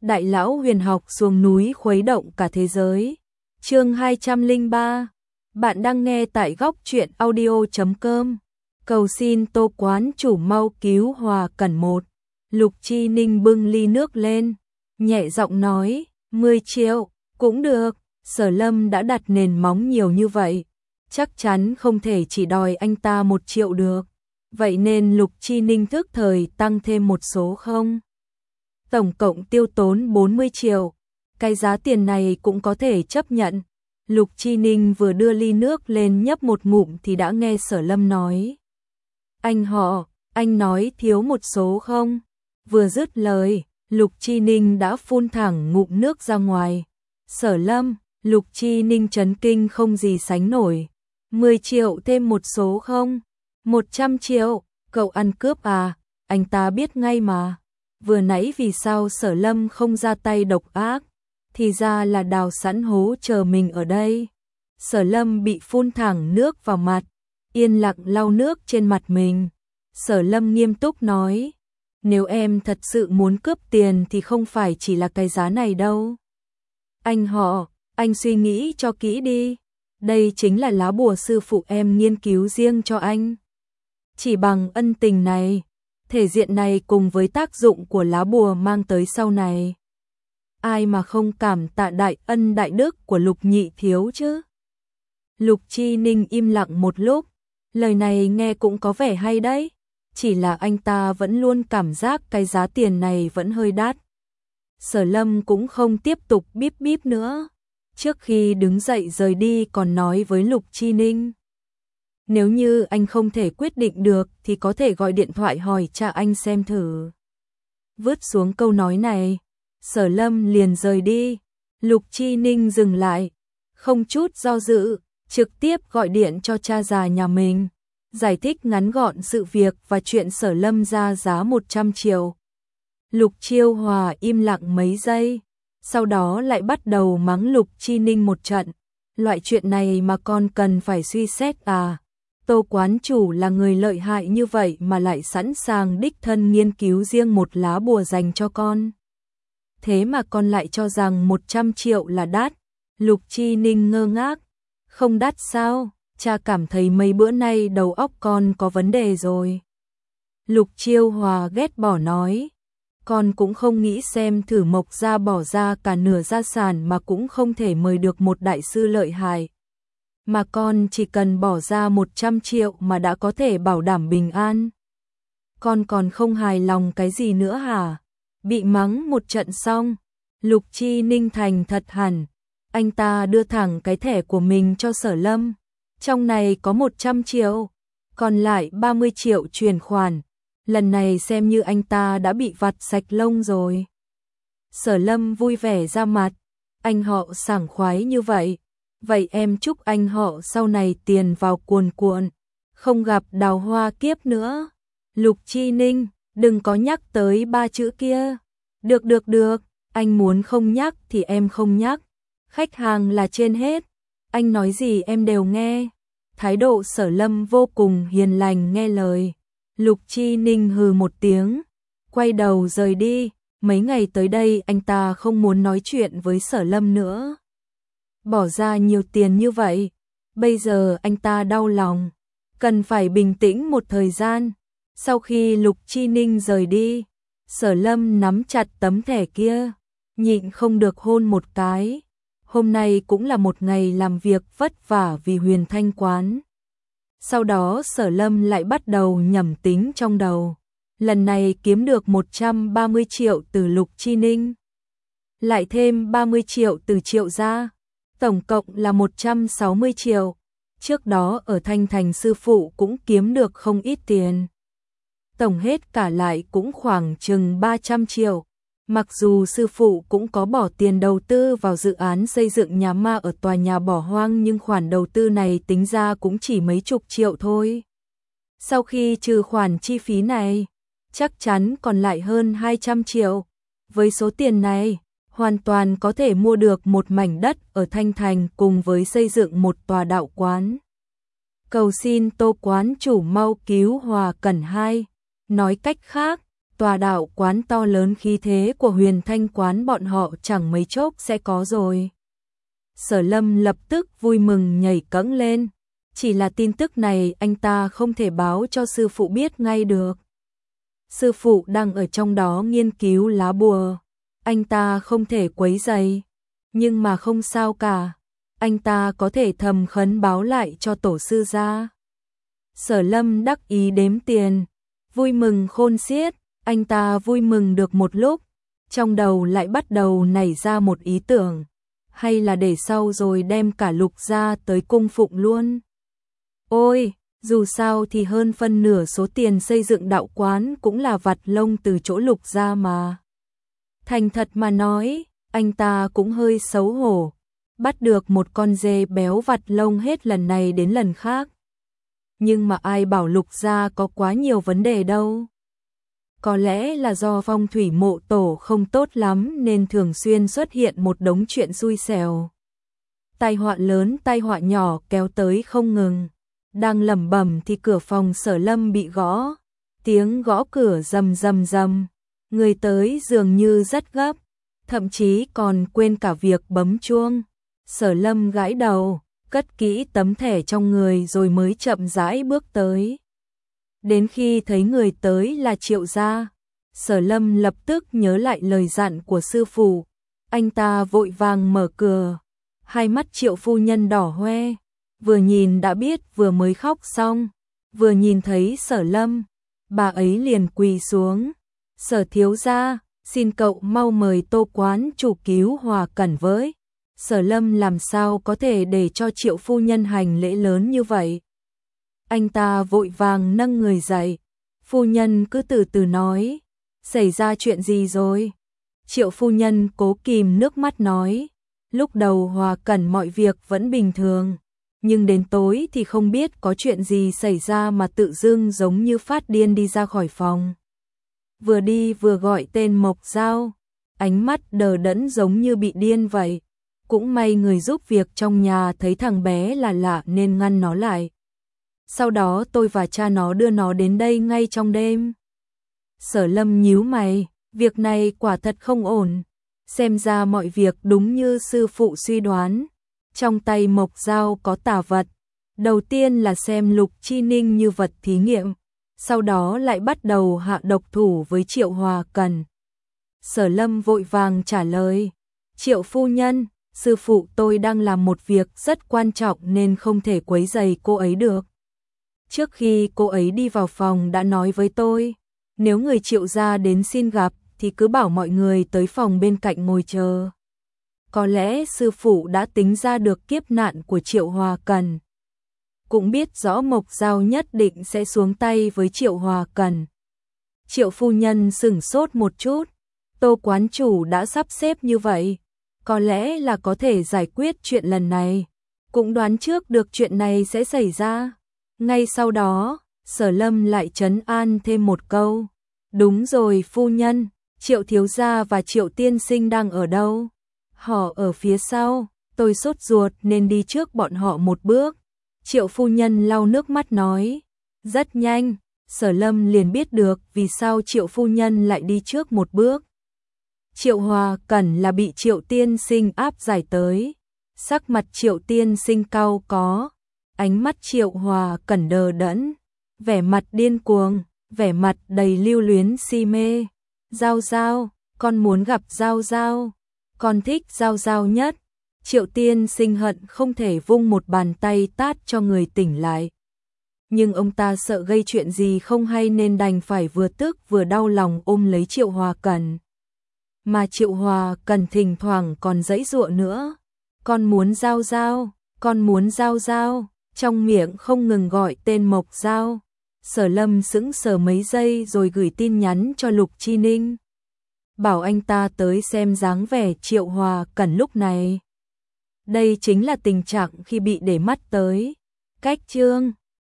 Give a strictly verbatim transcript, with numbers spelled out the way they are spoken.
Đại lão huyền học xuống núi khuấy động cả thế giới. Chương hai trăm lẻ ba. Bạn đang nghe tại góc truyện audio chấm com. Cầu xin Tô quán chủ mau cứu Hòa Cẩn một. Lục Chi Ninh bưng ly nước lên, nhẹ giọng nói, mười triệu, cũng được, Sở Lâm đã đặt nền móng nhiều như vậy, chắc chắn không thể chỉ đòi anh ta một triệu được. Vậy nên Lục Chi Ninh thức thời tăng thêm một số không. Tổng cộng tiêu tốn bốn mươi triệu, cái giá tiền này cũng có thể chấp nhận. Lục Chi Ninh vừa đưa ly nước lên nhấp một ngụm thì đã nghe Sở Lâm nói. Anh họ, anh nói thiếu một số không? Vừa dứt lời, Lục Chi Ninh đã phun thẳng ngụm nước ra ngoài. Sở Lâm, Lục Chi Ninh chấn kinh không gì sánh nổi. mười triệu thêm một số không? một trăm triệu, cậu ăn cướp à? Anh ta biết ngay mà. Vừa nãy vì sao Sở Lâm không ra tay độc ác? Thì ra là đào sẵn hố chờ mình ở đây. Sở Lâm bị phun thẳng nước vào mặt, yên lặng lau nước trên mặt mình. Sở Lâm nghiêm túc nói, nếu em thật sự muốn cướp tiền thì không phải chỉ là cái giá này đâu. Anh họ, anh suy nghĩ cho kỹ đi. Đây chính là lá bùa sư phụ em nghiên cứu riêng cho anh. Chỉ bằng ân tình này, thể diện này cùng với tác dụng của lá bùa mang tới sau này, ai mà không cảm tạ đại ân đại đức của Lục nhị thiếu chứ? Lục Chi Ninh im lặng một lúc, lời này nghe cũng có vẻ hay đấy, chỉ là anh ta vẫn luôn cảm giác cái giá tiền này vẫn hơi đắt. Sở Lâm cũng không tiếp tục bíp bíp nữa, trước khi đứng dậy rời đi còn nói với Lục Chi Ninh. Nếu như anh không thể quyết định được thì có thể gọi điện thoại hỏi cha anh xem thử. Vứt xuống câu nói này, Sở Lâm liền rời đi. Lục Chi Ninh dừng lại, không chút do dự, trực tiếp gọi điện cho cha già nhà mình, giải thích ngắn gọn sự việc và chuyện Sở Lâm ra giá một trăm triệu. Lục Chiêu Hòa im lặng mấy giây, sau đó lại bắt đầu mắng Lục Chi Ninh một trận. Loại chuyện này mà con cần phải suy xét à? Tô quán chủ là người lợi hại như vậy mà lại sẵn sàng đích thân nghiên cứu riêng một lá bùa dành cho con. Thế mà con lại cho rằng một trăm triệu là đắt. Lục Chi Ninh ngơ ngác. Không đắt sao? Cha cảm thấy mấy bữa nay đầu óc con có vấn đề rồi. Lục Chiêu Hòa ghét bỏ nói. Con cũng không nghĩ xem thử Mộc gia bỏ ra cả nửa gia sản mà cũng không thể mời được một đại sư lợi hại. Mà con chỉ cần bỏ ra một trăm triệu mà đã có thể bảo đảm bình an. Con còn không hài lòng cái gì nữa hả? Bị mắng một trận xong, Lục Chi Ninh thành thật hẳn. Anh ta đưa thẳng cái thẻ của mình cho Sở Lâm. Trong này có một trăm triệu, còn lại ba mươi triệu chuyển khoản. Lần này xem như anh ta đã bị vặt sạch lông rồi. Sở Lâm vui vẻ ra mặt. Anh họ sảng khoái như vậy. Vậy em chúc anh họ sau này tiền vào cuồn cuộn, không gặp đào hoa kiếp nữa. Lục Chi Ninh, đừng có nhắc tới ba chữ kia. Được được được, anh muốn không nhắc thì em không nhắc. Khách hàng là trên hết, anh nói gì em đều nghe. Thái độ Sở Lâm vô cùng hiền lành nghe lời. Lục Chi Ninh hừ một tiếng, quay đầu rời đi. Mấy ngày tới đây anh ta không muốn nói chuyện với Sở Lâm nữa. Bỏ ra nhiều tiền như vậy, bây giờ anh ta đau lòng, cần phải bình tĩnh một thời gian. Sau khi Lục Chi Ninh rời đi, Sở Lâm nắm chặt tấm thẻ kia, nhịn không được hôn một cái. Hôm nay cũng là một ngày làm việc vất vả vì Huyền Thanh quán. Sau đó Sở Lâm lại bắt đầu nhẩm tính trong đầu. Lần này kiếm được một trăm ba mươi triệu từ Lục Chi Ninh, lại thêm ba mươi triệu từ Triệu gia, tổng cộng là một trăm sáu mươi triệu. Trước đó ở Thanh Thành sư phụ cũng kiếm được không ít tiền. Tổng hết cả lại cũng khoảng chừng ba trăm triệu. Mặc dù sư phụ cũng có bỏ tiền đầu tư vào dự án xây dựng nhà ma ở tòa nhà bỏ hoang, nhưng khoản đầu tư này tính ra cũng chỉ mấy chục triệu thôi. Sau khi trừ khoản chi phí này, chắc chắn còn lại hơn hai trăm triệu. Với số tiền này, hoàn toàn có thể mua được một mảnh đất ở Thanh Thành cùng với xây dựng một tòa đạo quán. Cầu xin Tô quán chủ mau cứu Hòa Cẩn hai. Nói cách khác, tòa đạo quán to lớn khí thế của Huyền Thanh quán bọn họ chẳng mấy chốc sẽ có rồi. Sở Lâm lập tức vui mừng nhảy cẫng lên, chỉ là tin tức này anh ta không thể báo cho sư phụ biết ngay được. Sư phụ đang ở trong đó nghiên cứu lá bùa, anh ta không thể quấy rầy, nhưng mà không sao cả, anh ta có thể thầm khấn báo lại cho tổ sư gia. Sở Lâm đắc ý đếm tiền, vui mừng khôn xiết, anh ta vui mừng được một lúc, trong đầu lại bắt đầu nảy ra một ý tưởng, hay là để sau rồi đem cả Lục gia tới cung phụng luôn. Ôi, dù sao thì hơn phân nửa số tiền xây dựng đạo quán cũng là vặt lông từ chỗ Lục gia mà. Thành thật mà nói, anh ta cũng hơi xấu hổ, bắt được một con dê béo vặt lông hết lần này đến lần khác. Nhưng mà ai bảo Lục gia có quá nhiều vấn đề đâu. Có lẽ là do phong thủy mộ tổ không tốt lắm nên thường xuyên xuất hiện một đống chuyện xui xẻo. Tai họa lớn tai họa nhỏ kéo tới không ngừng. Đang lẩm bẩm thì cửa phòng Sở Lâm bị gõ. Tiếng gõ cửa rầm rầm rầm. Người tới dường như rất gấp, thậm chí còn quên cả việc bấm chuông. Sở Lâm gãi đầu, cất kỹ tấm thẻ trong người rồi mới chậm rãi bước tới. Đến khi thấy người tới là Triệu gia, Sở Lâm lập tức nhớ lại lời dặn của sư phụ. Anh ta vội vàng mở cửa, hai mắt Triệu phu nhân đỏ hoe, vừa nhìn đã biết vừa mới khóc xong, vừa nhìn thấy Sở Lâm, bà ấy liền quỳ xuống. Sở thiếu gia, xin cậu mau mời Tô quán chủ cứu Hòa Cẩn với. Sở Lâm làm sao có thể để cho Triệu phu nhân hành lễ lớn như vậy. Anh ta vội vàng nâng người dậy. Phu nhân cứ từ từ nói, xảy ra chuyện gì rồi? Triệu phu nhân cố kìm nước mắt nói, lúc đầu Hòa Cẩn mọi việc vẫn bình thường, nhưng đến tối thì không biết có chuyện gì xảy ra mà tự dưng giống như phát điên đi ra khỏi phòng. Vừa đi vừa gọi tên Mộc Giao, ánh mắt đờ đẫn giống như bị điên vậy. Cũng may người giúp việc trong nhà thấy thằng bé là lạ nên ngăn nó lại. Sau đó tôi và cha nó đưa nó đến đây ngay trong đêm. Sở Lâm nhíu mày, việc này quả thật không ổn. Xem ra mọi việc đúng như sư phụ suy đoán. Trong tay Mộc Giao có tà vật. Đầu tiên là xem Lục Chi Ninh như vật thí nghiệm, sau đó lại bắt đầu hạ độc thủ với Triệu Hòa Cẩn. Sở Lâm vội vàng trả lời, Triệu phu nhân, sư phụ tôi đang làm một việc rất quan trọng nên không thể quấy rầy cô ấy được. Trước khi cô ấy đi vào phòng đã nói với tôi, nếu người Triệu gia đến xin gặp thì cứ bảo mọi người tới phòng bên cạnh ngồi chờ. Có lẽ sư phụ đã tính ra được kiếp nạn của Triệu Hòa Cẩn, cũng biết rõ Mộc Giao nhất định sẽ xuống tay với Triệu Hòa Cẩn. Triệu phu nhân sửng sốt một chút, Tô quán chủ đã sắp xếp như vậy, có lẽ là có thể giải quyết chuyện lần này, cũng đoán trước được chuyện này sẽ xảy ra. Ngay sau đó, Sở Lâm lại trấn an thêm một câu, đúng rồi phu nhân, Triệu thiếu gia và Triệu tiên sinh đang ở đâu? Họ ở phía sau, tôi sốt ruột nên đi trước bọn họ một bước. Triệu phu nhân lau nước mắt nói, rất nhanh, Sở Lâm liền biết được vì sao Triệu phu nhân lại đi trước một bước. Triệu Hòa Cẩn là bị Triệu tiên sinh áp giải tới. Sắc mặt Triệu tiên sinh cau có, ánh mắt Triệu Hòa Cẩn đờ đẫn, vẻ mặt điên cuồng, vẻ mặt đầy lưu luyến si mê. Giao Giao, con muốn gặp Giao Giao, con thích Giao Giao nhất. Triệu tiên sinh hận không thể vung một bàn tay tát cho người tỉnh lại. Nhưng ông ta sợ gây chuyện gì không hay nên đành phải vừa tức vừa đau lòng ôm lấy Triệu Hòa Cẩn. Mà Triệu Hòa Cẩn thỉnh thoảng còn giãy giụa nữa. Con muốn Giao Giao, con muốn Giao Giao, trong miệng không ngừng gọi tên Mộc Giao. Sở Lâm sững sờ mấy giây rồi gửi tin nhắn cho Lục Chi Ninh, bảo anh ta tới xem dáng vẻ Triệu Hòa Cẩn lúc này. Đây chính là tình trạng khi bị để mắt tới. Cách chương